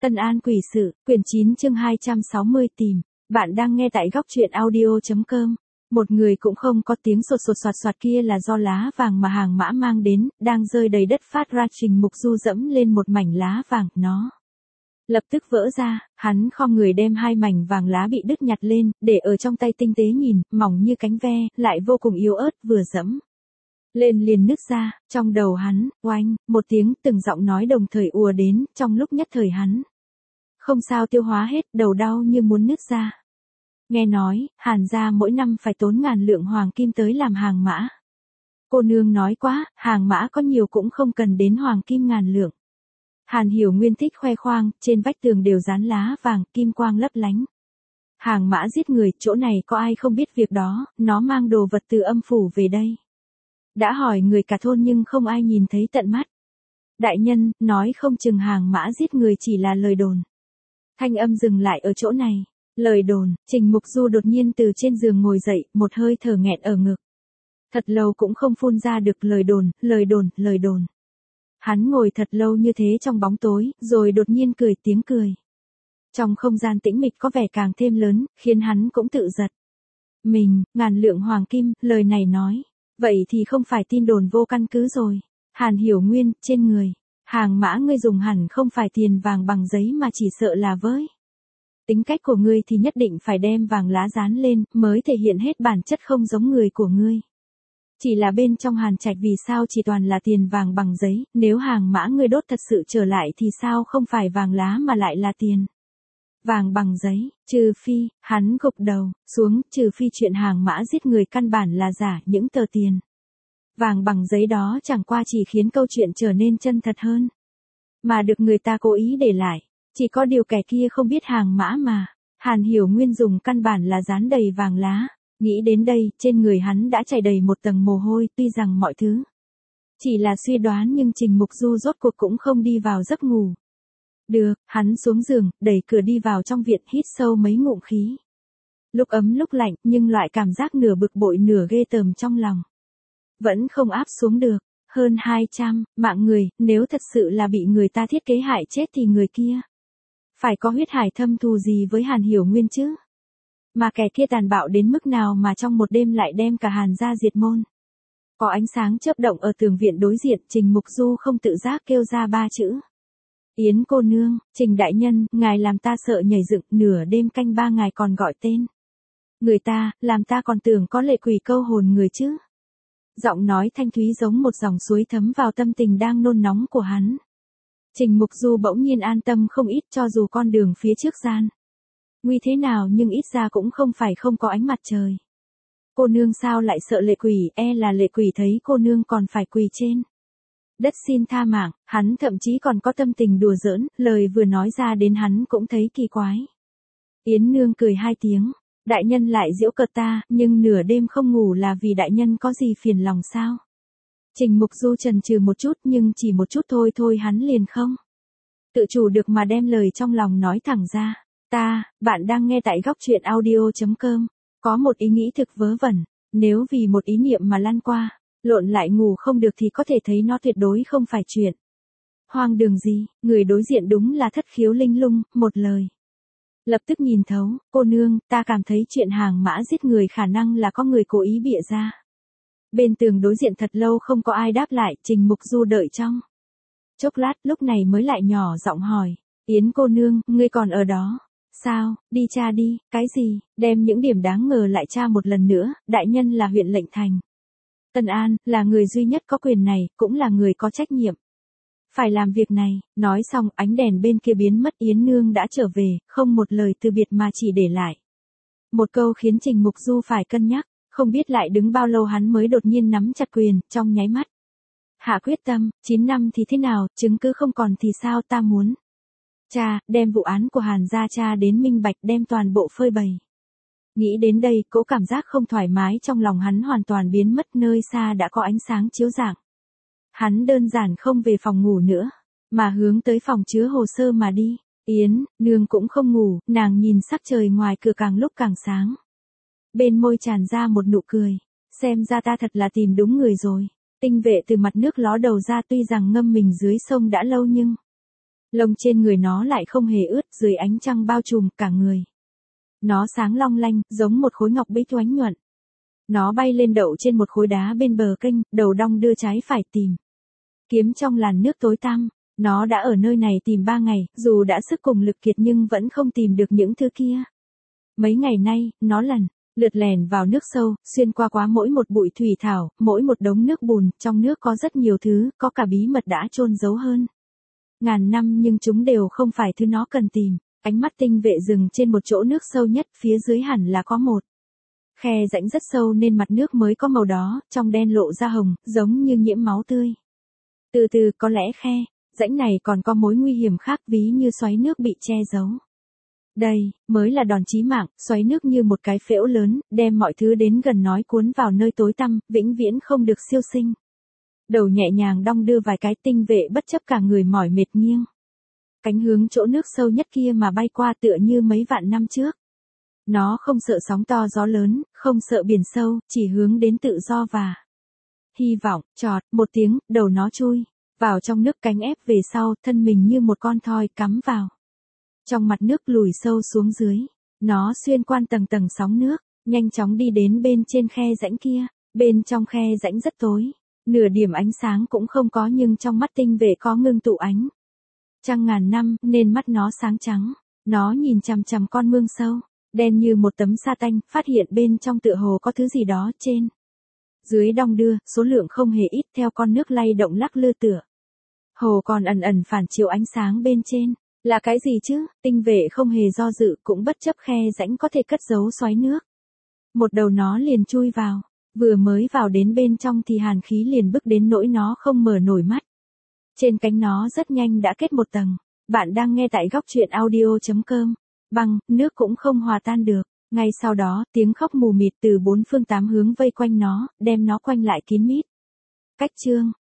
Tân An quỷ sự, quyển 9 chương 260 tìm. Bạn đang nghe tại góc truyện audio.com. Một người cũng không có tiếng sột sột soạt soạt kia là do lá vàng mà hàng mã mang đến, đang rơi đầy đất phát ra. Trình Mục Du dẫm lên một mảnh lá vàng, nó lập tức vỡ ra, hắn khom người đem hai mảnh vàng lá bị đứt nhặt lên, để ở trong tay tinh tế nhìn, mỏng như cánh ve, lại vô cùng yếu ớt, vừa dẫm lên liền nứt ra, trong đầu hắn, oanh, một tiếng từng giọng nói đồng thời ùa đến, trong lúc nhất thời hắn không sao tiêu hóa hết, đầu đau như muốn nứt ra. Nghe nói, Hàn gia mỗi năm phải tốn ngàn lượng hoàng kim tới làm hàng mã. Cô nương nói quá, hàng mã có nhiều cũng không cần đến hoàng kim ngàn lượng. Hàn Hiểu Nguyên thích khoe khoang, trên vách tường đều dán lá vàng, kim quang lấp lánh. Hàng mã giết người, chỗ này có ai không biết việc đó, nó mang đồ vật từ âm phủ về đây. Đã hỏi người cả thôn nhưng không ai nhìn thấy tận mắt. Đại nhân, nói không chừng hàng mã giết người chỉ là lời đồn. Thanh âm dừng lại ở chỗ này. Lời đồn, Trình Mục Du đột nhiên từ trên giường ngồi dậy, một hơi thở nghẹn ở ngực. Thật lâu cũng không phun ra được lời đồn, lời đồn, lời đồn. Hắn ngồi thật lâu như thế trong bóng tối, rồi đột nhiên cười tiếng cười. Trong không gian tĩnh mịch có vẻ càng thêm lớn, khiến hắn cũng tự giật. Mình, ngàn lượng hoàng kim, lời này nói. Vậy thì không phải tin đồn vô căn cứ rồi. Hàn Hiểu Nguyên, trên người. Hàng mã ngươi dùng hẳn không phải tiền vàng bằng giấy mà chỉ sợ là với. Tính cách của ngươi thì nhất định phải đem vàng lá dán lên, mới thể hiện hết bản chất không giống người của ngươi. Chỉ là bên trong Hàn Trạch vì sao chỉ toàn là tiền vàng bằng giấy, nếu hàng mã ngươi đốt thật sự trở lại thì sao không phải vàng lá mà lại là tiền vàng bằng giấy, trừ phi, hắn gục đầu xuống, trừ phi chuyện hàng mã giết người căn bản là giả, những tờ tiền vàng bằng giấy đó chẳng qua chỉ khiến câu chuyện trở nên chân thật hơn. Mà được người ta cố ý để lại. Chỉ có điều kẻ kia không biết hàng mã mà. Hàn Hiểu Nguyên dùng căn bản là dán đầy vàng lá. Nghĩ đến đây, trên người hắn đã chảy đầy một tầng mồ hôi, tuy rằng mọi thứ chỉ là suy đoán nhưng Trình Mục Du rốt cuộc cũng không đi vào giấc ngủ. Được, hắn xuống giường, đẩy cửa đi vào trong viện, hít sâu mấy ngụm khí. Lúc ấm lúc lạnh, nhưng loại cảm giác nửa bực bội nửa ghê tởm trong lòng vẫn không áp xuống được. Hơn 200 mạng người, nếu thật sự là bị người ta thiết kế hại chết thì người kia phải có huyết hải thâm thù gì với Hàn Hiểu Nguyên chứ? Mà kẻ kia tàn bạo đến mức nào mà trong một đêm lại đem cả Hàn gia diệt môn? Có ánh sáng chớp động ở tường viện đối diện, Trình Mục Du không tự giác kêu ra ba chữ. Yến cô nương, Trình đại nhân, ngài làm ta sợ nhảy dựng, nửa đêm canh ba ngài còn gọi tên người ta, làm ta còn tưởng có lệ quỷ câu hồn người chứ. Giọng nói thanh thúy giống một dòng suối thấm vào tâm tình đang nôn nóng của hắn. Trình Mục Du bỗng nhiên an tâm không ít, cho dù con đường phía trước gian nguy thế nào nhưng ít ra cũng không phải không có ánh mặt trời. Cô nương sao lại sợ lệ quỷ, là lệ quỷ thấy cô nương còn phải quỳ trên đất xin tha mạng, hắn thậm chí còn có tâm tình đùa giỡn, lời vừa nói ra đến hắn cũng thấy kỳ quái. Yến nương cười hai tiếng. Đại nhân lại giễu cợt ta, nhưng nửa đêm không ngủ là vì đại nhân có gì phiền lòng sao? Trình Mục Du chần chừ một chút nhưng chỉ một chút thôi hắn liền không tự chủ được mà đem lời trong lòng nói thẳng ra. Bạn đang nghe tại góc truyện audio.com. Có một ý nghĩ thực vớ vẩn, nếu vì một ý niệm mà lăn qua, lộn lại ngủ không được thì có thể thấy nó tuyệt đối không phải chuyện hoang đường gì. Người đối diện đúng là thất khiếu linh lung, một lời lập tức nhìn thấu. Cô nương, ta cảm thấy chuyện hàng mã giết người khả năng là có người cố ý bịa ra. Bên tường đối diện thật lâu không có ai đáp lại, Trình Mục Du đợi trong chốc lát, lúc này mới lại nhỏ giọng hỏi. Yến cô nương, ngươi còn ở đó? Sao, đi tra đi, cái gì, đem những điểm đáng ngờ lại tra một lần nữa. Đại nhân là huyện lệnh thành Tân An, là người duy nhất có quyền này, cũng là người có trách nhiệm phải làm việc này. Nói xong, ánh đèn bên kia biến mất, Yến nương đã trở về, không một lời từ biệt mà chỉ để lại một câu khiến Trình Mục Du phải cân nhắc. Không biết lại đứng bao lâu hắn mới đột nhiên nắm chặt quyền, trong nháy mắt hạ quyết tâm. 9 năm thì thế nào, chứng cứ không còn thì sao, ta muốn đem vụ án của Hàn gia tra đến minh bạch, đem toàn bộ phơi bày. Nghĩ đến đây, cỗ cảm giác không thoải mái trong lòng hắn hoàn toàn biến mất, nơi xa đã có ánh sáng chiếu rạng. Hắn đơn giản không về phòng ngủ nữa, mà hướng tới phòng chứa hồ sơ mà đi. Yến nương cũng không ngủ, nàng nhìn sắc trời ngoài cửa càng lúc càng sáng. Bên môi tràn ra một nụ cười. Xem ra ta thật là tìm đúng người rồi. Tinh vệ từ mặt nước ló đầu ra, tuy rằng ngâm mình dưới sông đã lâu nhưng Lông trên người nó lại không hề ướt, dưới ánh trăng bao trùm cả người. Nó sáng long lanh, giống một khối ngọc bích oánh nhuận. Nó bay lên đậu trên một khối đá bên bờ kênh, đầu đong đưa trái phải tìm kiếm trong làn nước tối tăm. Nó đã ở nơi này tìm 3 ngày, dù đã sức cùng lực kiệt nhưng vẫn không tìm được những thứ kia. Mấy ngày nay, nó lần lượt lèn vào nước sâu, xuyên qua mỗi một bụi thủy thảo, mỗi một đống nước bùn, trong nước có rất nhiều thứ, có cả bí mật đã chôn giấu hơn ngàn năm nhưng chúng đều không phải thứ nó cần tìm. Ánh mắt tinh vệ dừng trên một chỗ nước sâu nhất, phía dưới hẳn là có một khe rãnh rất sâu nên mặt nước mới có màu đó, trong đen lộ ra hồng, giống như nhiễm máu tươi. Từ từ, có lẽ khe rãnh này còn có mối nguy hiểm khác, ví như xoáy nước bị che giấu. Đây mới là đòn chí mạng, xoáy nước như một cái phễu lớn, đem mọi thứ đến gần nói cuốn vào nơi tối tăm, vĩnh viễn không được siêu sinh. Đầu nhẹ nhàng đong đưa vài cái, tinh vệ bất chấp cả người mỏi mệt nghiêng cánh hướng chỗ nước sâu nhất kia mà bay qua, tựa như mấy vạn năm trước. Nó không sợ sóng to gió lớn, không sợ biển sâu, chỉ hướng đến tự do và hy vọng. Chọt một tiếng, đầu nó chui vào trong nước, cánh ép về sau, thân mình như một con thoi cắm vào trong mặt nước, lùi sâu xuống dưới. Nó xuyên qua tầng tầng sóng nước, nhanh chóng đi đến bên trên khe rãnh kia. Bên trong khe rãnh rất tối, nửa điểm ánh sáng cũng không có, nhưng trong mắt tinh vệ có ngưng tụ ánh trăng ngàn năm, nên mắt nó sáng trắng. Nó nhìn chằm chằm con mương sâu, đen như một tấm sa tanh, phát hiện bên trong tựa hồ có thứ gì đó trên dưới đong đưa, số lượng không hề ít, theo con nước lay động lắc lư tựa hồ còn ẩn ẩn phản chiếu ánh sáng bên trên. Là cái gì chứ? Tinh vệ không hề do dự, cũng bất chấp khe rãnh có thể cất giấu xoáy nước. Một đầu nó liền chui vào, vừa mới vào đến bên trong thì hàn khí liền bức đến nỗi nó không mở nổi mắt. Trên cánh nó rất nhanh đã kết một tầng. Bạn đang nghe tại góc truyện audio.com. Băng, nước cũng không hòa tan được. Ngay sau đó, tiếng khóc mù mịt từ 4 phương 8 hướng vây quanh nó, đem nó quanh lại kín mít. Cách chương